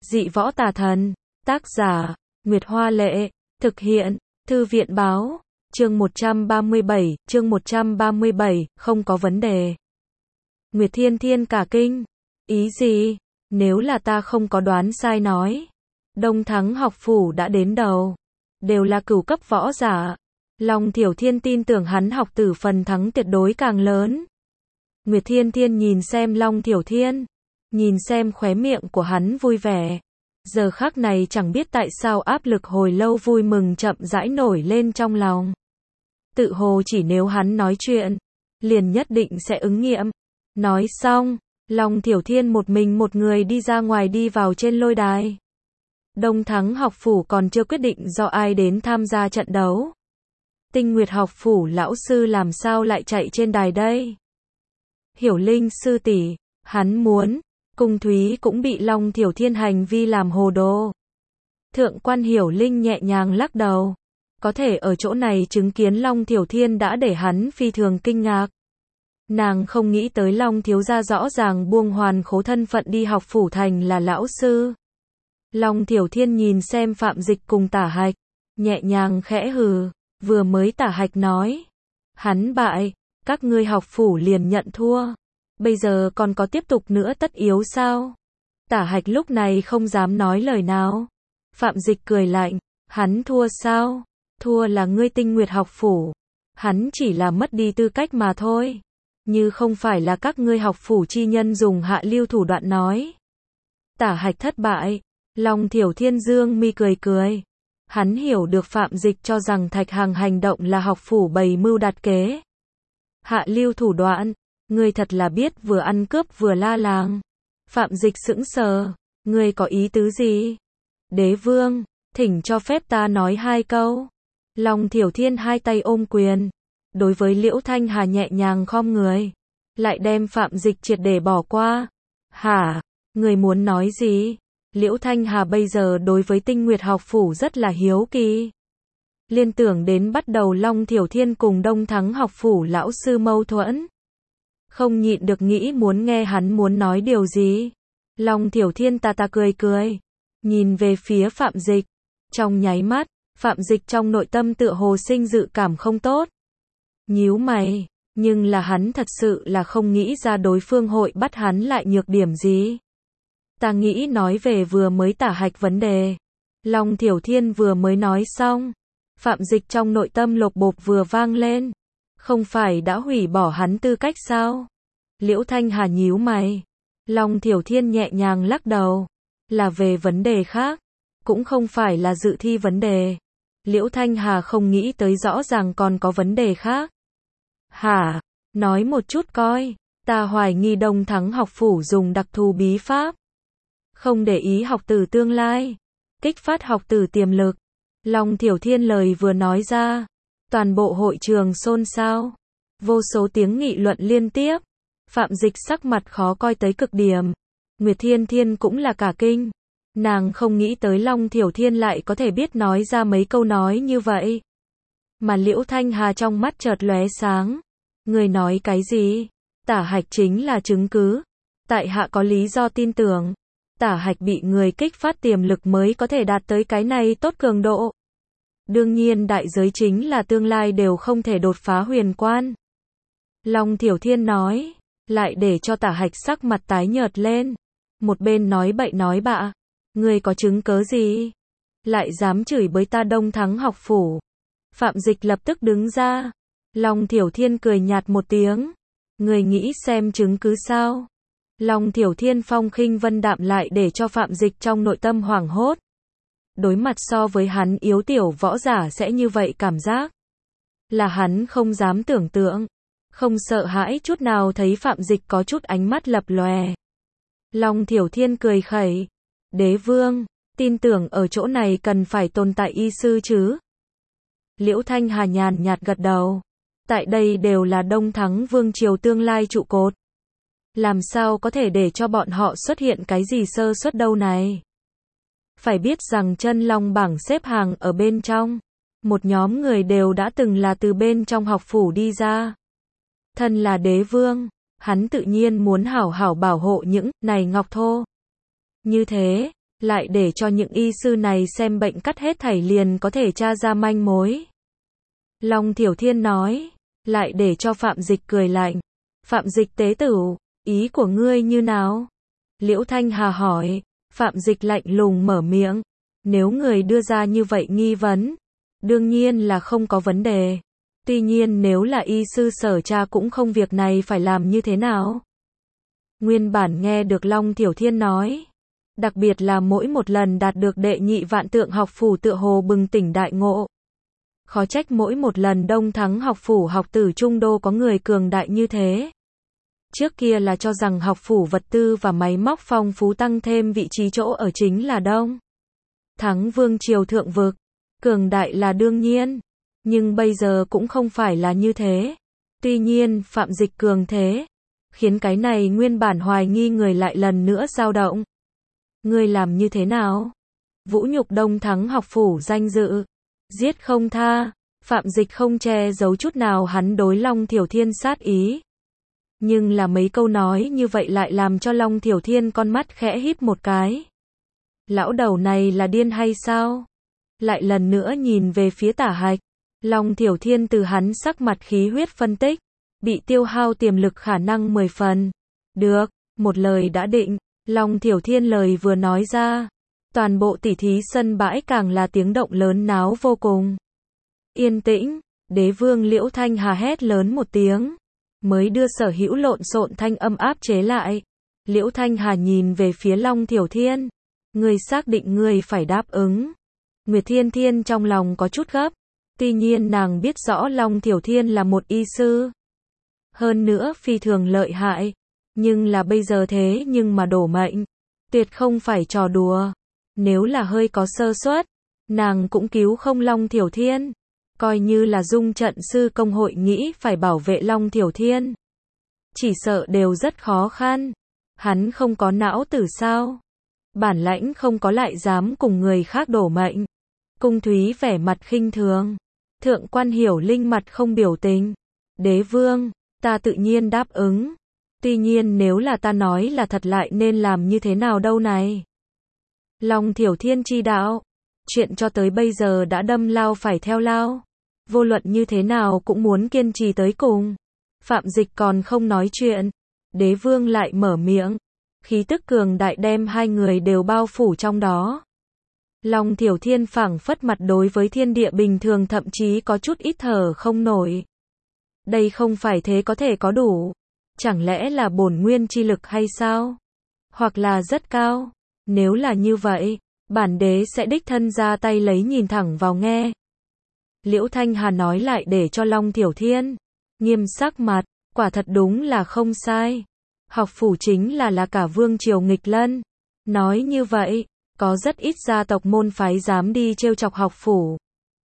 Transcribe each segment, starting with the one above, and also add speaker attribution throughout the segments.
Speaker 1: Dị võ tà thần. Tác giả, Nguyệt Hoa Lệ. Thực hiện, Thư viện Báo. Chương 137, không có vấn đề. Nguyệt Thiên Thiên cả kinh. Ý gì? Nếu là ta không có đoán sai nói. Đông Thắng học phủ đã đến đầu. Đều là cửu cấp võ giả. Long Thiểu Thiên tin tưởng hắn học tử phần thắng tuyệt đối càng lớn. Nguyệt Thiên Thiên nhìn xem Long Thiểu Thiên. Nhìn xem khóe miệng của hắn vui vẻ. Giờ khắc này chẳng biết tại sao áp lực hồi lâu vui mừng chậm rãi nổi lên trong lòng. Tự hồ chỉ nếu hắn nói chuyện, liền nhất định sẽ ứng nghiệm. Nói xong, Long Thiểu Thiên một mình một người đi ra ngoài đi vào trên lôi đài. Đông Thắng học phủ còn chưa quyết định do ai đến tham gia trận đấu. Tinh Nguyệt học phủ lão sư làm sao lại chạy trên đài đây? Hiểu Linh sư tỷ, hắn muốn, Cung Thúy cũng bị Long Thiểu Thiên hành vi làm hồ đồ. Thượng quan Hiểu Linh nhẹ nhàng lắc đầu. Có thể ở chỗ này chứng kiến Long Thiểu Thiên đã để hắn phi thường kinh ngạc. Nàng không nghĩ tới Long thiếu gia rõ ràng buông hoàn khố thân phận đi học phủ thành là lão sư. Long Thiểu Thiên nhìn xem Phạm Dịch cùng Tả Hạch, nhẹ nhàng khẽ hừ, vừa mới Tả Hạch nói. Hắn bại, các ngươi học phủ liền nhận thua. Bây giờ còn có tiếp tục nữa tất yếu sao? Tả Hạch lúc này không dám nói lời nào. Phạm Dịch cười lạnh, hắn thua sao? Thua là ngươi Tinh Nguyệt học phủ. Hắn chỉ là mất đi tư cách mà thôi. Như không phải là các ngươi học phủ chi nhân dùng hạ lưu thủ đoạn nói. Tả Hạch thất bại. Long Thiểu Thiên dương mi cười cười. Hắn hiểu được Phạm Dịch cho rằng Thạch Hằng hành động là học phủ bày mưu đặt kế. Hạ lưu thủ đoạn, ngươi thật là biết vừa ăn cướp vừa la làng. Phạm Dịch sững sờ, ngươi có ý tứ gì? Đế vương, thỉnh cho phép ta nói hai câu. Long Thiểu Thiên hai tay ôm quyền. Đối với Liễu Thanh Hà nhẹ nhàng khom người. Lại đem Phạm Dịch triệt để bỏ qua. Hả? Người muốn nói gì? Liễu Thanh Hà bây giờ đối với Tinh Nguyệt học phủ rất là hiếu kỳ. Liên tưởng đến bắt đầu Long Thiểu Thiên cùng Đông Thắng học phủ lão sư mâu thuẫn. Không nhịn được nghĩ muốn nghe hắn muốn nói điều gì. Long Thiểu Thiên ta cười cười. Nhìn về phía Phạm Dịch. Trong nháy mắt, Phạm Dịch trong nội tâm tựa hồ sinh dự cảm không tốt. Nhíu mày, nhưng là hắn thật sự là không nghĩ ra đối phương hội bắt hắn lại nhược điểm gì. Ta nghĩ nói về vừa mới Tả Hạch vấn đề. Long Thiểu Thiên vừa mới nói xong. Phạm Dịch trong nội tâm lột bột vừa vang lên. Không phải đã hủy bỏ hắn tư cách sao? Liễu Thanh Hà nhíu mày. Long Thiểu Thiên nhẹ nhàng lắc đầu. Là về vấn đề khác. Cũng không phải là dự thi vấn đề. Liễu Thanh Hà không nghĩ tới rõ ràng còn có vấn đề khác. Hả? Nói một chút coi. Ta hoài nghi Đông Thắng học phủ dùng đặc thù bí pháp. Không để ý học tử tương lai. Kích phát học tử tiềm lực. Long Thiểu Thiên lời vừa nói ra. Toàn bộ hội trường xôn xao. Vô số tiếng nghị luận liên tiếp. Phạm Dịch sắc mặt khó coi tới cực điểm. Nguyệt Thiên Thiên cũng là cả kinh. Nàng không nghĩ tới Long Thiểu Thiên lại có thể biết nói ra mấy câu nói như vậy. Mà Liễu Thanh Hà trong mắt chợt lóe sáng. Người nói cái gì? Tả Hạch chính là chứng cứ. Tại hạ có lý do tin tưởng. Tả Hạch bị người kích phát tiềm lực mới có thể đạt tới cái này tốt cường độ. Đương nhiên đại giới chính là tương lai đều không thể đột phá huyền quan. Long Thiểu Thiên nói, lại để cho Tả Hạch sắc mặt tái nhợt lên. Một bên nói bậy nói bạ. Ngươi có chứng cớ gì? Lại dám chửi bới ta Đông Thắng học phủ. Phạm Dịch lập tức đứng ra. Long Thiểu Thiên cười nhạt một tiếng. Ngươi nghĩ xem chứng cứ sao? Long Thiểu Thiên phong khinh vân đạm lại để cho Phạm Dịch trong nội tâm hoảng hốt. Đối mặt so với hắn yếu tiểu võ giả sẽ như vậy cảm giác. Là hắn không dám tưởng tượng. Không sợ hãi chút nào thấy Phạm Dịch có chút ánh mắt lập lòe. Long Thiểu Thiên cười khẩy. Đế vương, tin tưởng ở chỗ này cần phải tồn tại y sư chứ? Liễu Thanh Hà nhàn nhạt gật đầu. Tại đây đều là Đông Thắng vương triều tương lai trụ cột. Làm sao có thể để cho bọn họ xuất hiện cái gì sơ suất đâu này? Phải biết rằng chân long bảng xếp hàng ở bên trong. Một nhóm người đều đã từng là từ bên trong học phủ đi ra. Thân là đế vương, hắn tự nhiên muốn hảo hảo bảo hộ những này ngọc thô. Như thế, lại để cho những y sư này xem bệnh cắt hết thảy liền có thể tra ra manh mối. Long Thiểu Thiên nói, lại để cho Phạm Dịch cười lạnh. Phạm Dịch tế tử, ý của ngươi như nào? Liễu Thanh Hà hỏi. Phạm Dịch lạnh lùng mở miệng. Nếu người đưa ra như vậy nghi vấn, đương nhiên là không có vấn đề. Tuy nhiên nếu là y sư Sở tra cũng không việc này phải làm như thế nào? Nguyên bản nghe được Long Thiểu Thiên nói, đặc biệt là mỗi một lần đạt được đệ nhị vạn tượng học phủ tựa hồ bừng tỉnh đại ngộ. Khó trách mỗi một lần Đông Thắng học phủ học tử trung đô có người cường đại như thế. Trước kia là cho rằng học phủ vật tư và máy móc phong phú tăng thêm vị trí chỗ ở chính là Đông Thắng vương triều thượng vực. Cường đại là đương nhiên. Nhưng bây giờ cũng không phải là như thế. Tuy nhiên, Phạm Dịch cường thế, khiến cái này nguyên bản hoài nghi người lại lần nữa dao động. Ngươi làm như thế nào? Vũ nhục Đông Thắng học phủ danh dự. Giết không tha. Phạm Dịch không che giấu chút nào hắn đối Long Thiểu Thiên sát ý. Nhưng là mấy câu nói như vậy lại làm cho Long Thiểu Thiên con mắt khẽ híp một cái. Lão đầu này là điên hay sao? Lại lần nữa nhìn về phía Tả Hạch. Long Thiểu Thiên từ hắn sắc mặt khí huyết phân tích, bị tiêu hao tiềm lực khả năng 10 phần. Được, một lời đã định. Long Thiểu Thiên lời vừa nói ra, toàn bộ tỉ thí sân bãi càng là tiếng động lớn náo vô cùng. Yên tĩnh, Đế vương Liễu Thanh Hà hét lớn một tiếng, mới đưa sở hữu lộn xộn thanh âm áp chế lại. Liễu Thanh Hà nhìn về phía Long Thiểu Thiên. Ngươi xác định ngươi phải đáp ứng. Nguyệt Thiên Thiên trong lòng có chút gấp. Tuy nhiên nàng biết rõ Long Thiểu Thiên là một y sư. Hơn nữa phi thường lợi hại. Nhưng là bây giờ thế nhưng mà đổ mệnh. Tuyệt không phải trò đùa. Nếu là hơi có sơ suất, nàng cũng cứu không Long Thiểu Thiên. Coi như là dung trận sư công hội nghĩ phải bảo vệ Long Thiểu Thiên, chỉ sợ đều rất khó khăn. Hắn không có não tử sao? Bản lãnh không có lại dám cùng người khác đổ mệnh. Cung Thúy vẻ mặt khinh thường. Thượng quan Hiểu Linh mặt không biểu tình. Đế vương, ta tự nhiên đáp ứng. Tuy nhiên nếu là ta nói là thật lại nên làm như thế nào đâu này? Long Thiểu Thiên chi đạo. Chuyện cho tới bây giờ đã đâm lao phải theo lao. Vô luận như thế nào cũng muốn kiên trì tới cùng. Phạm Dịch còn không nói chuyện. Đế vương lại mở miệng. Khí tức cường đại đem hai người đều bao phủ trong đó. Long Thiểu Thiên phảng phất mặt đối với thiên địa bình thường thậm chí có chút ít thở không nổi. Đây không phải thế có thể có đủ. Chẳng lẽ là bổn nguyên chi lực hay sao? Hoặc là rất cao. Nếu là như vậy, bản đế sẽ đích thân ra tay lấy nhìn thẳng vào nghe. Liễu Thanh Hà nói lại để cho Long Thiểu Thiên nghiêm sắc mặt, quả thật đúng là không sai. Học phủ chính là cả vương triều nghịch lân. Nói như vậy, có rất ít gia tộc môn phái dám đi trêu chọc học phủ.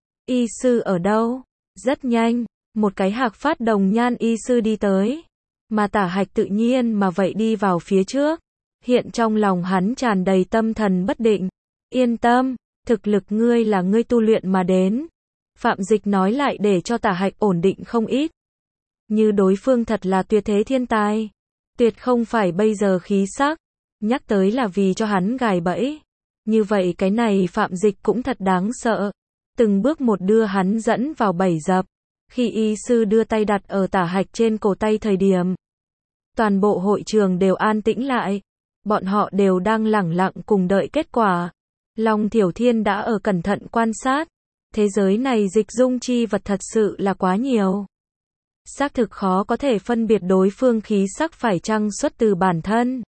Speaker 1: Y sư ở đâu? Rất nhanh, một cái Hạc Phát đồng nhan y sư đi tới. Mà Tả Hạch tự nhiên mà vậy đi vào phía trước. Hiện trong lòng hắn tràn đầy tâm thần bất định. Yên tâm, thực lực ngươi là ngươi tu luyện mà đến. Phạm Dịch nói lại để cho Tả Hạch ổn định không ít. Như đối phương thật là tuyệt thế thiên tài. Tuyệt không phải bây giờ khí sắc. Nhắc tới là vì cho hắn gài bẫy. Như vậy cái này Phạm Dịch cũng thật đáng sợ. Từng bước một đưa hắn dẫn vào bẫy dập. Khi y sư đưa tay đặt ở Tả Hạch trên cổ tay thời điểm, toàn bộ hội trường đều an tĩnh lại. Bọn họ đều đang lẳng lặng cùng đợi kết quả. Long Thiểu Thiên đã ở cẩn thận quan sát. Thế giới này dịch dung chi vật thật sự là quá nhiều. Xác thực khó có thể phân biệt đối phương khí sắc phải chăng xuất từ bản thân.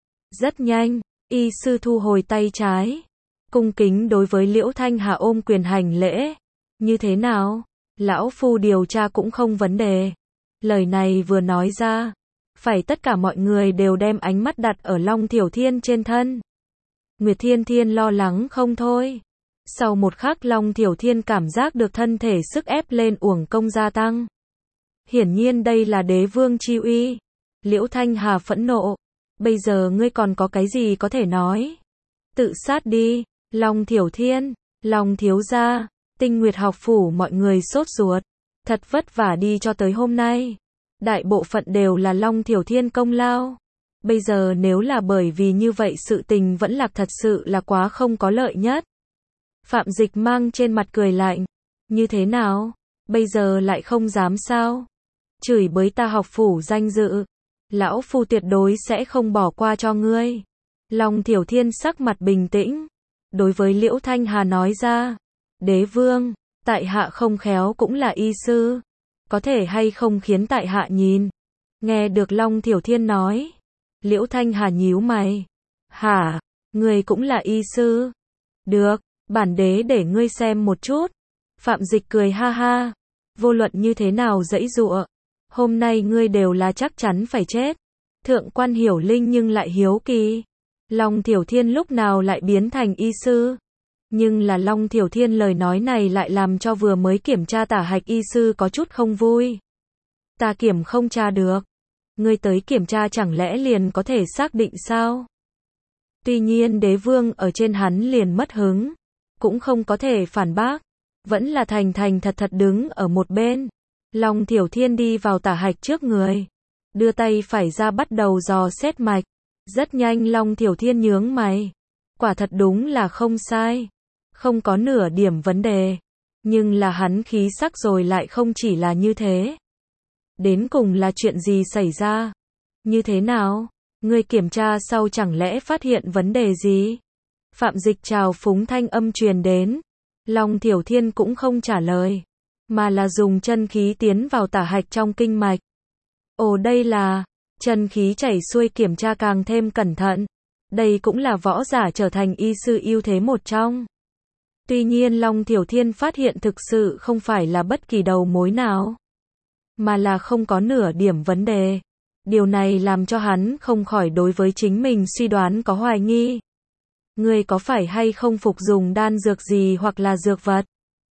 Speaker 1: Rất nhanh, y sư thu hồi tay trái. Cung kính đối với Liễu Thanh Hà ôm quyền hành lễ. Như thế nào? Lão phu điều tra cũng không vấn đề. Lời này vừa nói ra, phải tất cả mọi người đều đem ánh mắt đặt ở Long Thiểu Thiên trên thân. Nguyệt Thiên Thiên lo lắng không thôi. Sau một khắc Long Thiểu Thiên cảm giác được thân thể sức ép lên uổng công gia tăng. Hiển nhiên đây là đế vương chi uy. Liễu Thanh Hà phẫn nộ. Bây giờ ngươi còn có cái gì có thể nói? Tự sát đi. Long Thiểu Thiên, Long thiếu gia, Tinh Nguyệt học phủ mọi người sốt ruột. Thật vất vả đi cho tới hôm nay. Đại bộ phận đều là Long Thiểu Thiên công lao. Bây giờ nếu là bởi vì như vậy sự tình vẫn lạc thật sự là quá không có lợi nhất. Phạm Dịch mang trên mặt cười lạnh. Như thế nào? Bây giờ lại không dám sao? Chửi bới ta học phủ danh dự. Lão phu tuyệt đối sẽ không bỏ qua cho ngươi. Long Thiểu Thiên sắc mặt bình tĩnh. Đối với Liễu Thanh Hà nói ra. Đế vương, tại hạ không khéo cũng là y sư. Có thể hay không khiến tại hạ nhìn. Nghe được Long Thiểu Thiên nói. Liễu Thanh Hà nhíu mày. Hả? Ngươi cũng là y sư? Được, bản đế để ngươi xem một chút. Phạm Dịch cười ha ha. Vô luận như thế nào dãy dụa. Hôm nay ngươi đều là chắc chắn phải chết. Thượng quan Hiểu Linh nhưng lại hiếu kỳ. Long Thiểu Thiên lúc nào lại biến thành y sư? Nhưng là Long Thiểu Thiên lời nói này lại làm cho vừa mới kiểm tra tả hạch y sư có chút không vui. Ta kiểm không tra được. Ngươi tới kiểm tra chẳng lẽ liền có thể xác định sao? Tuy nhiên đế vương ở trên hắn liền mất hứng. Cũng không có thể phản bác. Vẫn là thành thành thật thật đứng ở một bên. Long Thiểu Thiên đi vào tả hạch trước người. Đưa tay phải ra bắt đầu dò xét mạch. Rất nhanh Long Thiểu Thiên nhướng mày. Quả thật đúng là không sai. Không có nửa điểm vấn đề. Nhưng là hắn khí sắc rồi lại không chỉ là như thế. Đến cùng là chuyện gì xảy ra? Như thế nào? Ngươi kiểm tra sau chẳng lẽ phát hiện vấn đề gì? Phạm Dịch trào phúng thanh âm truyền đến. Long Thiểu Thiên cũng không trả lời. Mà là dùng chân khí tiến vào tả hạch trong kinh mạch. Ồ đây là... Chân khí chảy xuôi kiểm tra càng thêm cẩn thận. Đây cũng là võ giả trở thành y sư ưu thế một trong. Tuy nhiên Long Thiểu Thiên phát hiện thực sự không phải là bất kỳ đầu mối nào. Mà là không có nửa điểm vấn đề. Điều này làm cho hắn không khỏi đối với chính mình suy đoán có hoài nghi. Ngươi có phải hay không phục dùng đan dược gì hoặc là dược vật?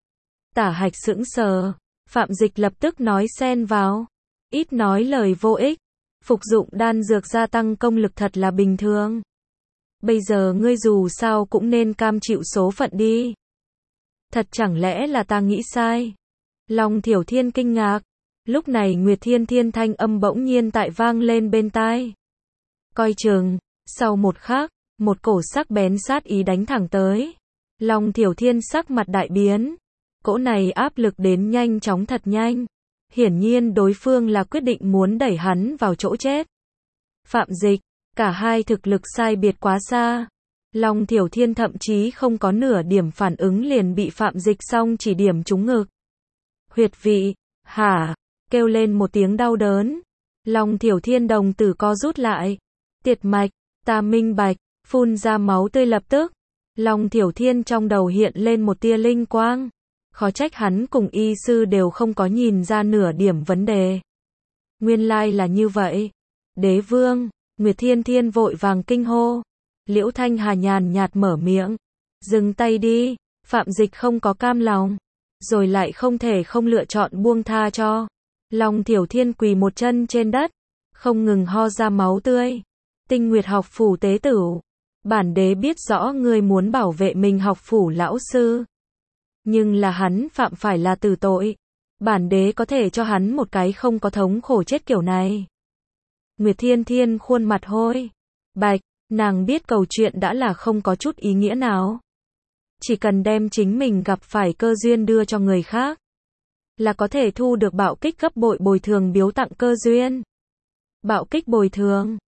Speaker 1: Tả hạch sững sờ. Phạm Dịch lập tức nói xen vào. Ít nói lời vô ích. Phục dụng đan dược gia tăng công lực thật là bình thường. Bây giờ ngươi dù sao cũng nên cam chịu số phận đi. Thật chẳng lẽ là ta nghĩ sai? Long Thiểu Thiên kinh ngạc. Lúc này Nguyệt Thiên Thiên thanh âm bỗng nhiên tại vang lên bên tai. Coi chừng, sau một khắc, một cổ sắc bén sát ý đánh thẳng tới. Long Thiểu Thiên sắc mặt đại biến. Cỗ này áp lực đến nhanh chóng thật nhanh. Hiển nhiên đối phương là quyết định muốn đẩy hắn vào chỗ chết. Phạm Dịch, cả hai thực lực sai biệt quá xa. Long Thiểu Thiên thậm chí không có nửa điểm phản ứng liền bị Phạm Dịch song chỉ điểm trúng ngực. Huyệt vị, hả? Kêu lên một tiếng đau đớn. Long Thiểu Thiên đồng tử co rút lại. Tiệt mạch, ta minh bạch, phun ra máu tươi lập tức. Long Thiểu Thiên trong đầu hiện lên một tia linh quang. Khó trách hắn cùng y sư đều không có nhìn ra nửa điểm vấn đề. Nguyên lai là như vậy. Đế vương, Nguyệt Thiên Thiên vội vàng kinh hô. Liễu Thanh Hà nhàn nhạt mở miệng. Dừng tay đi, Phạm Dịch không có cam lòng. Rồi lại không thể không lựa chọn buông tha cho. Long Thiểu Thiên quỳ một chân trên đất. Không ngừng ho ra máu tươi. Tinh Nguyệt học phủ tế tử. Bản đế biết rõ ngươi muốn bảo vệ mình học phủ lão sư. Nhưng là hắn phạm phải là tử tội. Bản đế có thể cho hắn một cái không có thống khổ chết kiểu này. Nguyệt Thiên Thiên khuôn mặt hôi bạch, nàng biết câu chuyện đã là không có chút ý nghĩa nào. Chỉ cần đem chính mình gặp phải cơ duyên đưa cho người khác, là có thể thu được bạo kích gấp bội bồi thường biếu tặng cơ duyên. Bạo kích bồi thường,